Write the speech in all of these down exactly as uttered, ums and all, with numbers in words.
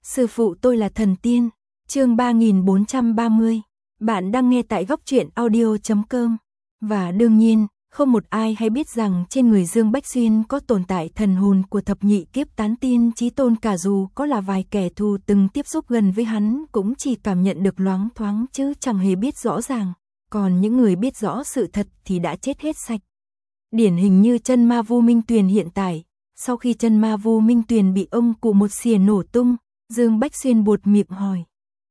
Sư phụ tôi là thần tiên. Chương ba nghìn bốn trăm ba mươi. Bạn đang nghe tại góc truyện audio chấm com. Và đương nhiên, không một ai hay biết rằng trên người Dương Bách Xuyên có tồn tại thần hồn của thập nhị kiếp tán tiên chí tôn, cả dù có là vài kẻ thù từng tiếp xúc gần với hắn cũng chỉ cảm nhận được loáng thoáng chứ chẳng hề biết rõ ràng. Còn những người biết rõ sự thật thì đã chết hết sạch. Điển hình như chân ma Vu Minh Tuyền hiện tại, sau khi chân ma Vu Minh Tuyền bị ông cụ một xìa nổ tung, Dương Bách Xuyên buột miệng hỏi.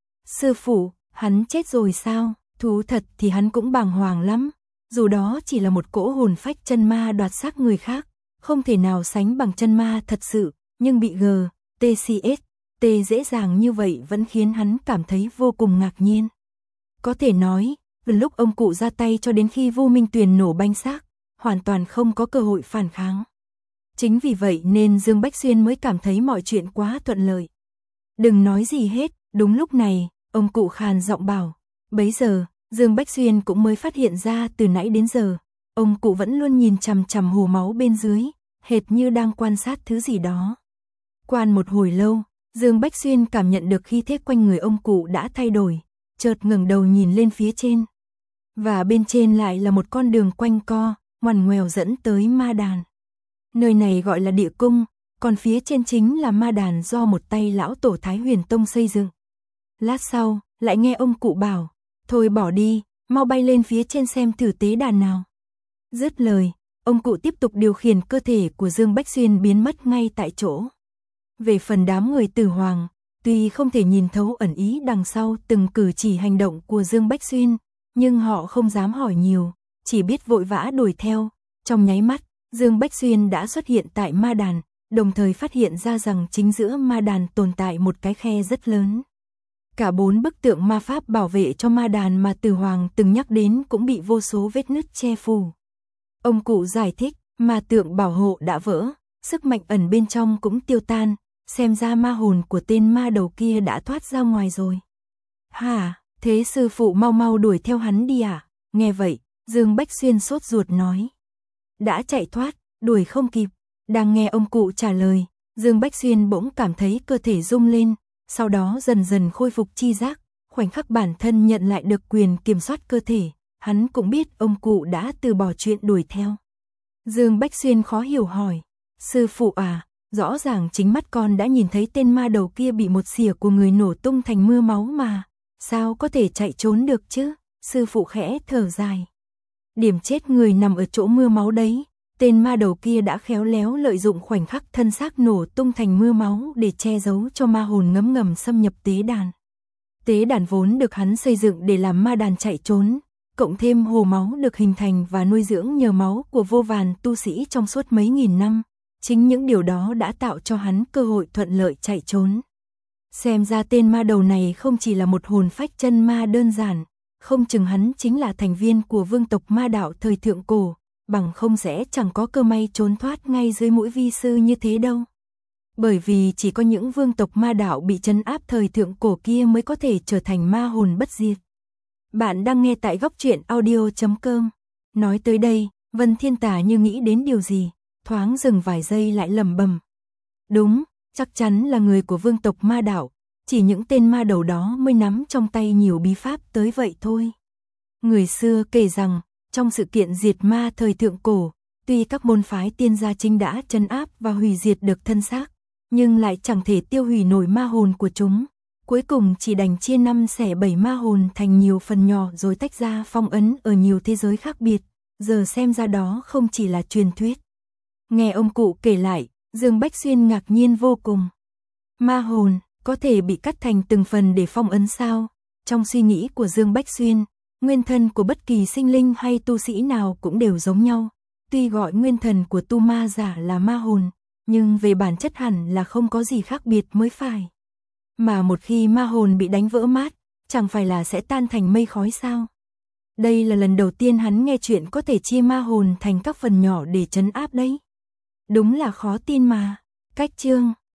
Sư phụ, hắn chết rồi sao? Thú thật thì hắn cũng bàng hoàng lắm. Dù đó chỉ là một cỗ hồn phách chân ma đoạt xác người khác, không thể nào sánh bằng chân ma thật sự, nhưng bị G, T C S, T dễ dàng như vậy vẫn khiến hắn cảm thấy vô cùng ngạc nhiên. Có thể nói, từ lúc ông cụ ra tay cho đến khi Vu Minh Tuyền nổ banh xác, hoàn toàn không có cơ hội phản kháng. Chính vì vậy nên Dương Bách Xuyên mới cảm thấy mọi chuyện quá thuận lợi. Đừng nói gì hết, đúng lúc này, ông cụ khàn giọng bảo. Bấy giờ, Dương Bách Xuyên cũng mới phát hiện ra từ nãy đến giờ, ông cụ vẫn luôn nhìn chằm chằm hồ máu bên dưới, hệt như đang quan sát thứ gì đó. Quan một hồi lâu, Dương Bách Xuyên cảm nhận được khí thế quanh người ông cụ đã thay đổi, chợt ngẩng đầu nhìn lên phía trên. Và bên trên lại là một con đường quanh co, ngoằn ngoèo dẫn tới ma đàn. Nơi này gọi là địa cung, còn phía trên chính là ma đàn do một tay lão tổ Thái Huyền Tông xây dựng. Lát sau, lại nghe ông cụ bảo, thôi bỏ đi, mau bay lên phía trên xem thử tế đàn nào. Dứt lời, ông cụ tiếp tục điều khiển cơ thể của Dương Bách Xuyên biến mất ngay tại chỗ. Về phần đám người Tử Hoàng, tuy không thể nhìn thấu ẩn ý đằng sau từng cử chỉ hành động của Dương Bách Xuyên, nhưng họ không dám hỏi nhiều, chỉ biết vội vã đuổi theo. Trong nháy mắt, Dương Bách Xuyên đã xuất hiện tại ma đàn, đồng thời phát hiện ra rằng chính giữa ma đàn tồn tại một cái khe rất lớn. Cả bốn bức tượng ma pháp bảo vệ cho ma đàn mà Tử Hoàng từng nhắc đến cũng bị vô số vết nứt che phủ. Ông cụ giải thích, ma tượng bảo hộ đã vỡ, sức mạnh ẩn bên trong cũng tiêu tan, xem ra ma hồn của tên ma đầu kia đã thoát ra ngoài rồi. Hả, thế sư phụ mau mau đuổi theo hắn đi à? Nghe vậy, Dương Bách Xuyên sốt ruột nói. Đã chạy thoát, đuổi không kịp. Đang nghe ông cụ trả lời, Dương Bách Xuyên bỗng cảm thấy cơ thể rung lên, sau đó dần dần khôi phục chi giác, khoảnh khắc bản thân nhận lại được quyền kiểm soát cơ thể, hắn cũng biết ông cụ đã từ bỏ chuyện đuổi theo. Dương Bách Xuyên khó hiểu hỏi, sư phụ à, rõ ràng chính mắt con đã nhìn thấy tên ma đầu kia bị một xỉa của người nổ tung thành mưa máu mà, sao có thể chạy trốn được chứ? Sư phụ khẽ thở dài. Điểm chết người nằm ở chỗ mưa máu đấy. Tên ma đầu kia đã khéo léo lợi dụng khoảnh khắc thân xác nổ tung thành mưa máu để che giấu cho ma hồn ngấm ngầm xâm nhập tế đàn. Tế đàn vốn được hắn xây dựng để làm ma đàn chạy trốn, cộng thêm hồ máu được hình thành và nuôi dưỡng nhờ máu của vô vàn tu sĩ trong suốt mấy nghìn năm. Chính những điều đó đã tạo cho hắn cơ hội thuận lợi chạy trốn. Xem ra tên ma đầu này không chỉ là một hồn phách chân ma đơn giản, không chừng hắn chính là thành viên của vương tộc ma đạo thời thượng cổ. Bằng không sẽ chẳng có cơ may trốn thoát ngay dưới mũi vi sư như thế đâu. Bởi vì chỉ có những vương tộc ma đạo bị trấn áp thời thượng cổ kia mới có thể trở thành ma hồn bất diệt. Bạn đang nghe tại góc truyện audio chấm com. Nói tới đây, Vân Thiên Tà như nghĩ đến điều gì, thoáng dừng vài giây lại lẩm bẩm. Đúng, chắc chắn là người của vương tộc ma đạo, chỉ những tên ma đầu đó mới nắm trong tay nhiều bí pháp tới vậy thôi. Người xưa kể rằng, trong sự kiện diệt ma thời thượng cổ, tuy các môn phái tiên gia chính đã trấn áp và hủy diệt được thân xác, nhưng lại chẳng thể tiêu hủy nổi ma hồn của chúng. Cuối cùng chỉ đành chia năm xẻ bảy ma hồn thành nhiều phần nhỏ rồi tách ra phong ấn ở nhiều thế giới khác biệt. Giờ xem ra đó không chỉ là truyền thuyết. Nghe ông cụ kể lại, Dương Bách Xuyên ngạc nhiên vô cùng. Ma hồn có thể bị cắt thành từng phần để phong ấn sao? Trong suy nghĩ của Dương Bách Xuyên, nguyên thân của bất kỳ sinh linh hay tu sĩ nào cũng đều giống nhau. Tuy gọi nguyên thần của tu ma giả là ma hồn, nhưng về bản chất hẳn là không có gì khác biệt mới phải. Mà một khi ma hồn bị đánh vỡ mát, chẳng phải là sẽ tan thành mây khói sao? Đây là lần đầu tiên hắn nghe chuyện có thể chia ma hồn thành các phần nhỏ để trấn áp đấy. Đúng là khó tin mà. Cách chương